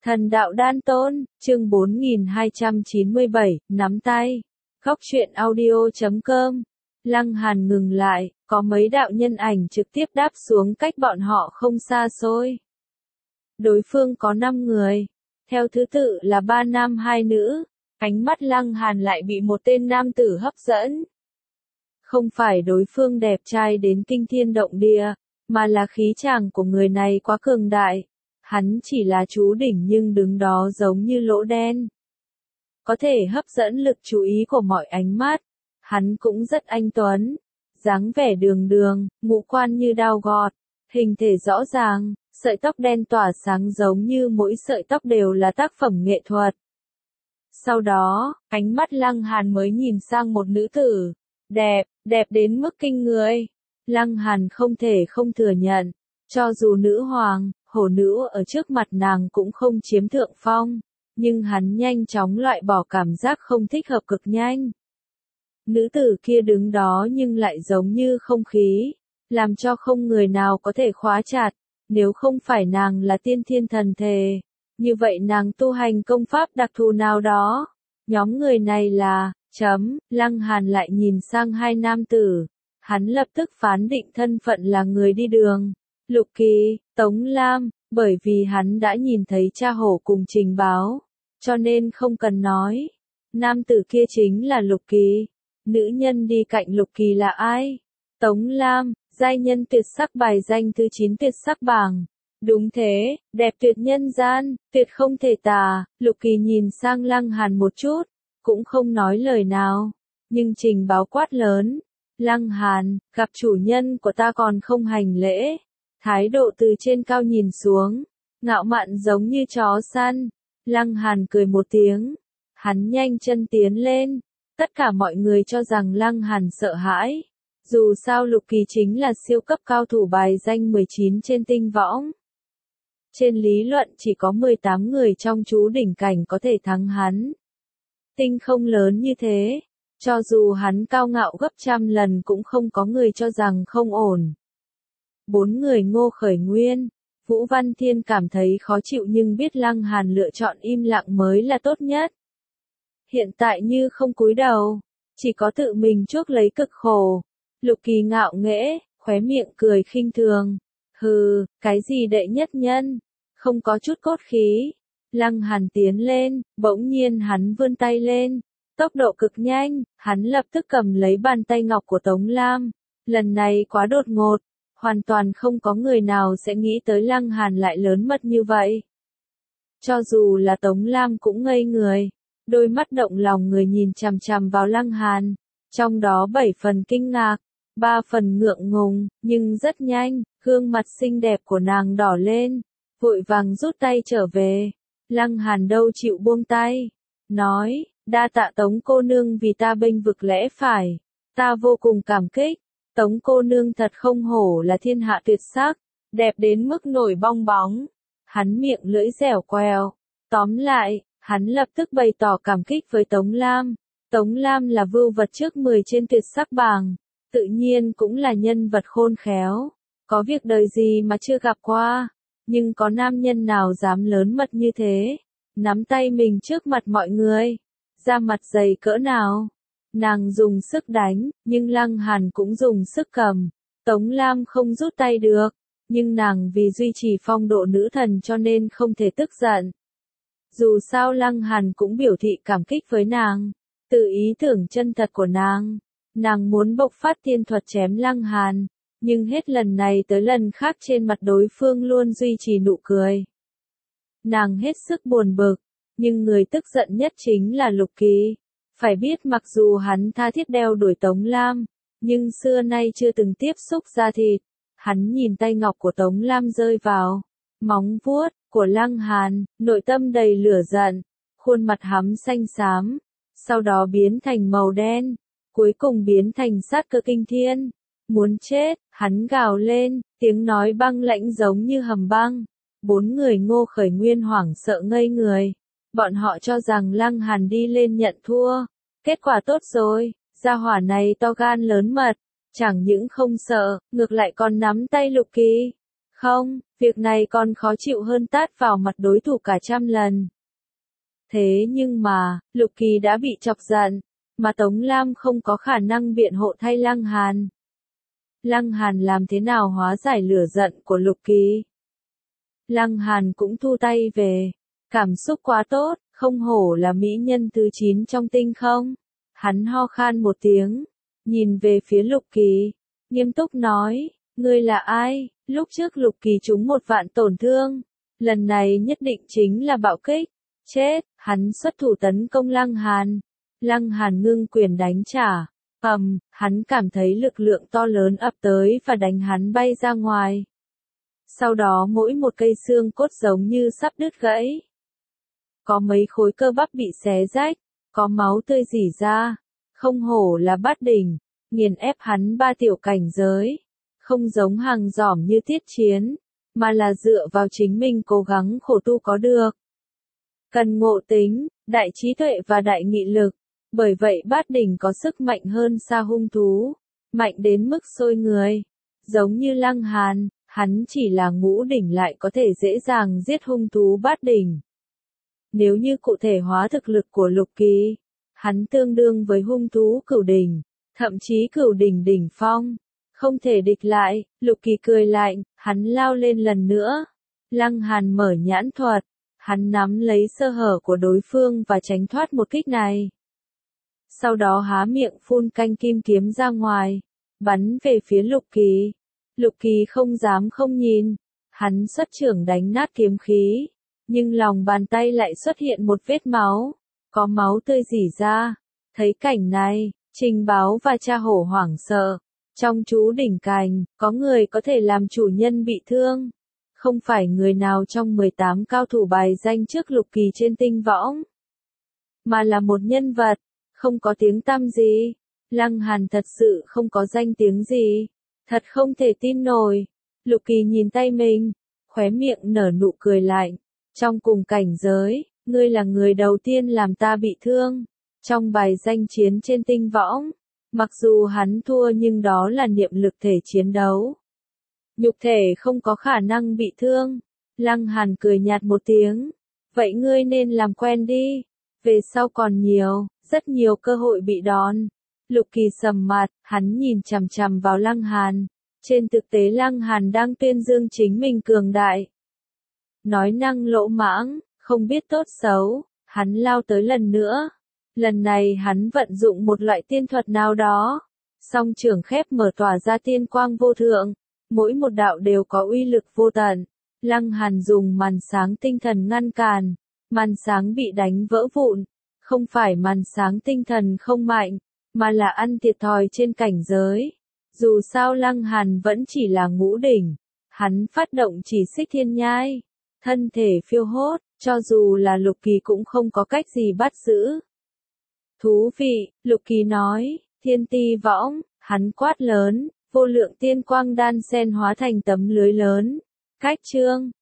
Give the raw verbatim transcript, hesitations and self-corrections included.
Thần đạo đan tôn, chương bốn nghìn hai trăm chín mươi bảy, nắm tay. Góc truyện audio chấm com. Lăng Hàn ngừng lại, có mấy đạo nhân ảnh trực tiếp đáp xuống cách bọn họ không xa xôi. Đối phương có năm người, theo thứ tự là ba nam hai nữ, ánh mắt Lăng Hàn lại bị một tên nam tử hấp dẫn. Không phải đối phương đẹp trai đến kinh thiên động địa, mà là khí chàng của người này quá cường đại. Hắn chỉ là chú đỉnh nhưng đứng đó giống như lỗ đen. Có thể hấp dẫn lực chú ý của mọi ánh mắt. Hắn cũng rất anh tuấn. Dáng vẻ đường đường, ngũ quan như đao gọt. Hình thể rõ ràng, sợi tóc đen tỏa sáng giống như mỗi sợi tóc đều là tác phẩm nghệ thuật. Sau đó, ánh mắt Lăng Hàn mới nhìn sang một nữ tử. Đẹp, đẹp đến mức kinh người. Lăng Hàn không thể không thừa nhận. Cho dù nữ hoàng, hổ nữ ở trước mặt nàng cũng không chiếm thượng phong, nhưng hắn nhanh chóng loại bỏ cảm giác không thích hợp cực nhanh. Nữ tử kia đứng đó nhưng lại giống như không khí, làm cho không người nào có thể khóa chặt, nếu không phải nàng là tiên thiên thần thể, như vậy nàng tu hành công pháp đặc thù nào đó. Nhóm người này là, chấm, Lăng Hàn lại nhìn sang hai nam tử, hắn lập tức phán định thân phận là người đi đường. Lục Kỳ, Tống Lam, bởi vì hắn đã nhìn thấy cha hổ cùng trình báo, cho nên không cần nói. Nam tử kia chính là Lục Kỳ. Nữ nhân đi cạnh Lục Kỳ là ai? Tống Lam, giai nhân tuyệt sắc bài danh thứ chín tuyệt sắc bảng. Đúng thế, đẹp tuyệt nhân gian, tuyệt không thể tả. Lục Kỳ nhìn sang Lăng Hàn một chút, cũng không nói lời nào, nhưng trình báo quát lớn. Lăng Hàn, gặp chủ nhân của ta còn không hành lễ. Thái độ từ trên cao nhìn xuống, ngạo mạn giống như chó săn. Lăng Hàn cười một tiếng, hắn nhanh chân tiến lên. Tất cả mọi người cho rằng Lăng Hàn sợ hãi. Dù sao Lục Kỳ chính là siêu cấp cao thủ bài danh mười chín trên tinh võng. Trên lý luận chỉ có mười tám người trong chú đỉnh cảnh có thể thắng hắn. Tinh không lớn như thế, cho dù hắn cao ngạo gấp trăm lần cũng không có người cho rằng không ổn. Bốn người Ngô Khởi Nguyên, Vũ Văn Thiên cảm thấy khó chịu nhưng biết Lăng Hàn lựa chọn im lặng mới là tốt nhất. Hiện tại như không cúi đầu, chỉ có tự mình chuốc lấy cực khổ. Lục Kỳ ngạo nghễ, khóe miệng cười khinh thường. Hừ, cái gì đệ nhất nhân, không có chút cốt khí. Lăng Hàn tiến lên, bỗng nhiên hắn vươn tay lên, tốc độ cực nhanh, hắn lập tức cầm lấy bàn tay ngọc của Tống Lam. Lần này quá đột ngột. Hoàn toàn không có người nào sẽ nghĩ tới Lăng Hàn lại lớn mật như vậy. Cho dù là Tống Lam cũng ngây người, đôi mắt động lòng người nhìn chằm chằm vào Lăng Hàn, trong đó bảy phần kinh ngạc, ba phần ngượng ngùng, nhưng rất nhanh, gương mặt xinh đẹp của nàng đỏ lên, vội vàng rút tay trở về. Lăng Hàn đâu chịu buông tay, nói, đa tạ Tống cô nương vì ta bênh vực lẽ phải, ta vô cùng cảm kích. Tống cô nương thật không hổ là thiên hạ tuyệt sắc, đẹp đến mức nổi bong bóng. Hắn miệng lưỡi dẻo quẹo. Tóm lại, hắn lập tức bày tỏ cảm kích với Tống Lam. Tống Lam là vưu vật trước mười trên tuyệt sắc bảng, tự nhiên cũng là nhân vật khôn khéo. Có việc đời gì mà chưa gặp qua, nhưng có nam nhân nào dám lớn mật như thế, nắm tay mình trước mặt mọi người, da mặt dày cỡ nào. Nàng dùng sức đánh, nhưng Lăng Hàn cũng dùng sức cầm. Tống Lam không rút tay được, nhưng nàng vì duy trì phong độ nữ thần cho nên không thể tức giận. Dù sao Lăng Hàn cũng biểu thị cảm kích với nàng, từ ý tưởng chân thật của nàng. Nàng muốn bộc phát thiên thuật chém Lăng Hàn, nhưng hết lần này tới lần khác trên mặt đối phương luôn duy trì nụ cười. Nàng hết sức buồn bực, nhưng người tức giận nhất chính là Lục Kỳ. Phải biết mặc dù hắn tha thiết đeo đuổi Tống Lam, nhưng xưa nay chưa từng tiếp xúc da thịt. Hắn nhìn tay ngọc của Tống Lam rơi vào móng vuốt của Lăng Hàn, nội tâm đầy lửa giận, khuôn mặt hắm xanh xám, sau đó biến thành màu đen, cuối cùng biến thành sát cơ kinh thiên. Muốn chết, hắn gào lên, tiếng nói băng lãnh giống như hầm băng. Bốn người Ngô Khởi Nguyên hoảng sợ ngây người. Bọn họ cho rằng Lăng Hàn đi lên nhận thua. Kết quả tốt rồi, gia hỏa này to gan lớn mật, chẳng những không sợ, ngược lại còn nắm tay Lục Kỳ. Không, việc này còn khó chịu hơn tát vào mặt đối thủ cả trăm lần. Thế nhưng mà, Lục Kỳ đã bị chọc giận, mà Tống Lam không có khả năng biện hộ thay Lăng Hàn. Lăng Hàn làm thế nào hóa giải lửa giận của Lục Kỳ? Lăng Hàn cũng thu tay về. Cảm xúc quá tốt, không hổ là mỹ nhân thứ chín trong tinh không. Hắn ho khan một tiếng, nhìn về phía Lục Kỳ, nghiêm túc nói, ngươi là ai? Lúc trước Lục Kỳ trúng một vạn tổn thương, lần này nhất định chính là bạo kích. Chết, hắn xuất thủ tấn công Lăng Hàn. Lăng Hàn ngưng quyền đánh trả. Ầm, hắn cảm thấy lực lượng to lớn ập tới và đánh hắn bay ra ngoài. Sau đó mỗi một cây xương cốt giống như sắp đứt gãy. Có mấy khối cơ bắp bị xé rách, có máu tươi rỉ ra. Không hổ là bát đỉnh, nghiền ép hắn ba tiểu cảnh giới. Không giống hàng giỏm như Tiết Chiến, mà là dựa vào chính mình cố gắng khổ tu có được. Cần ngộ tính, đại trí tuệ và đại nghị lực. Bởi vậy bát đỉnh có sức mạnh hơn xa hung thú, mạnh đến mức sôi người. Giống như Lăng Hàn, hắn chỉ là ngũ đỉnh lại có thể dễ dàng giết hung thú bát đỉnh. Nếu như cụ thể hóa thực lực của Lục Kỳ, hắn tương đương với hung thú cửu đỉnh, thậm chí cửu đỉnh đỉnh phong. Không thể địch lại, Lục Kỳ cười lạnh, hắn lao lên lần nữa. Lăng Hàn mở nhãn thuật, hắn nắm lấy sơ hở của đối phương và tránh thoát một kích này. Sau đó há miệng phun canh kim kiếm ra ngoài, bắn về phía Lục Kỳ. Lục Kỳ không dám không nhìn, hắn xuất trưởng đánh nát kiếm khí, nhưng lòng bàn tay lại xuất hiện một vết máu, có máu tươi rỉ ra. Thấy cảnh này, Trình Báo và Cha Hổ hoảng sợ. Trong chú đỉnh cành, có người có thể làm chủ nhân bị thương. Không phải người nào trong mười tám cao thủ bài danh trước Lục Kỳ trên tinh võng, mà là một nhân vật, không có tiếng tăm gì. Lăng Hàn thật sự không có danh tiếng gì. Thật không thể tin nổi. Lục Kỳ nhìn tay mình, khóe miệng nở nụ cười lạnh. Trong cùng cảnh giới, ngươi là người đầu tiên làm ta bị thương. Trong bài danh chiến trên tinh võng, mặc dù hắn thua nhưng đó là niệm lực thể chiến đấu. Nhục thể không có khả năng bị thương. Lăng Hàn cười nhạt một tiếng. Vậy ngươi nên làm quen đi. Về sau còn nhiều, rất nhiều cơ hội bị đòn. Lục Kỳ sầm mặt, hắn nhìn chằm chằm vào Lăng Hàn. Trên thực tế Lăng Hàn đang tuyên dương chính mình cường đại. Nói năng lỗ mãng, không biết tốt xấu, hắn lao tới lần nữa. Lần này hắn vận dụng một loại tiên thuật nào đó. Song trưởng khép mở tỏa ra tiên quang vô thượng. Mỗi một đạo đều có uy lực vô tận. Lăng Hàn dùng màn sáng tinh thần ngăn cản. Màn sáng bị đánh vỡ vụn. Không phải màn sáng tinh thần không mạnh, mà là ăn thiệt thòi trên cảnh giới. Dù sao Lăng Hàn vẫn chỉ là ngũ đỉnh. Hắn phát động chỉ xích thiên nhai. Thân thể phiêu hốt, cho dù là Lục Kỳ cũng không có cách gì bắt giữ. Thú vị, Lục Kỳ nói, thiên ti võng, hắn quát lớn, vô lượng tiên quang đan sen hóa thành tấm lưới lớn. Cách chương